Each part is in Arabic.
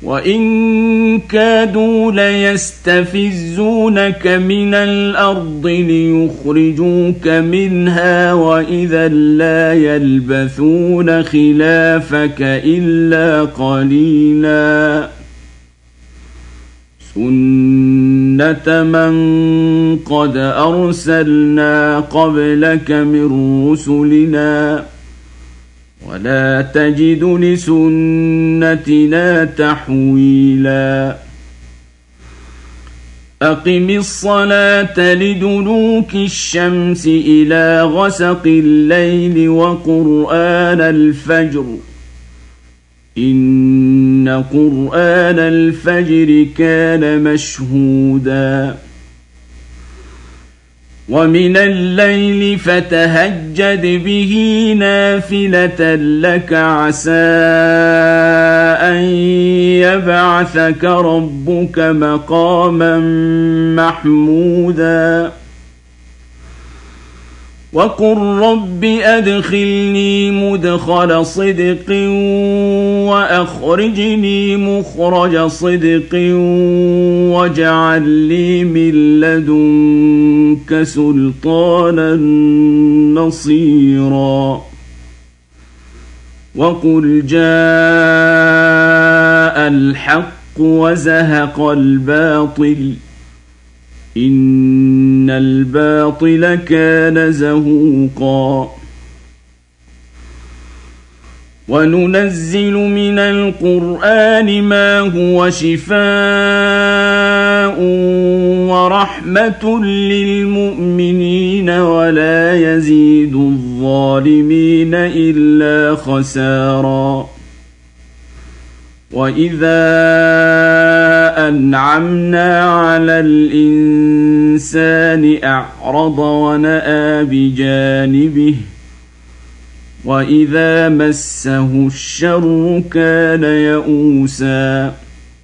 وإن كادوا ليستفزونك من الأرض ليخرجوك منها وإذا لا يلبثون خلافك إلا قليلا سنة من قد أرسلنا قبلك من رسلنا ولا تجد لسنتنا تحويلا أقم الصلاة لدلوك الشمس إلى غسق الليل وقرآن الفجر إن قرآن الفجر كان مشهودا ومن الليل فتهجد به نافلة لك عسى أن يبعثك ربك مقاما محمودا وقل رب أدخلني مدخل صدق وأخرجني مخرج صدق واجعل لي من لدنك سلطانا نصيرا وقل جاء الحق وزهق الباطل إن الباطل كان زهوقا وننزل من القرآن ما هو شفاء ورحمة للمؤمنين ولا يزيد الظالمين إلا خسارا وإذا أنعمنا على الإنسان أعرض ونأى بجانبه وإذا مسه الشر كان يئوسا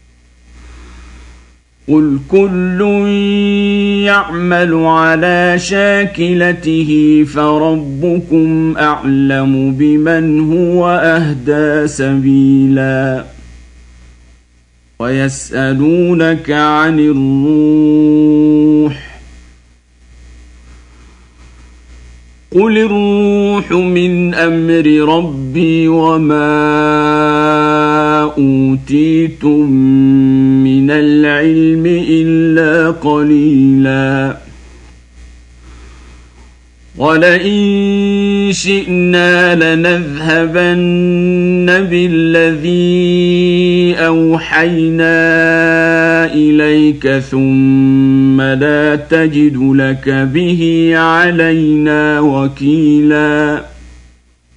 قل كل يعمل على شاكلته فربكم أعلم بمن هو أهدى سبيلا ويسألونك عن الروح قل الروح من أمر ربي وما أوتيتم من العلم إلا قليلا ولئن شئنا لنذهبن بالذي أوحينا إليك ثم لا تجد لك به علينا وكيلا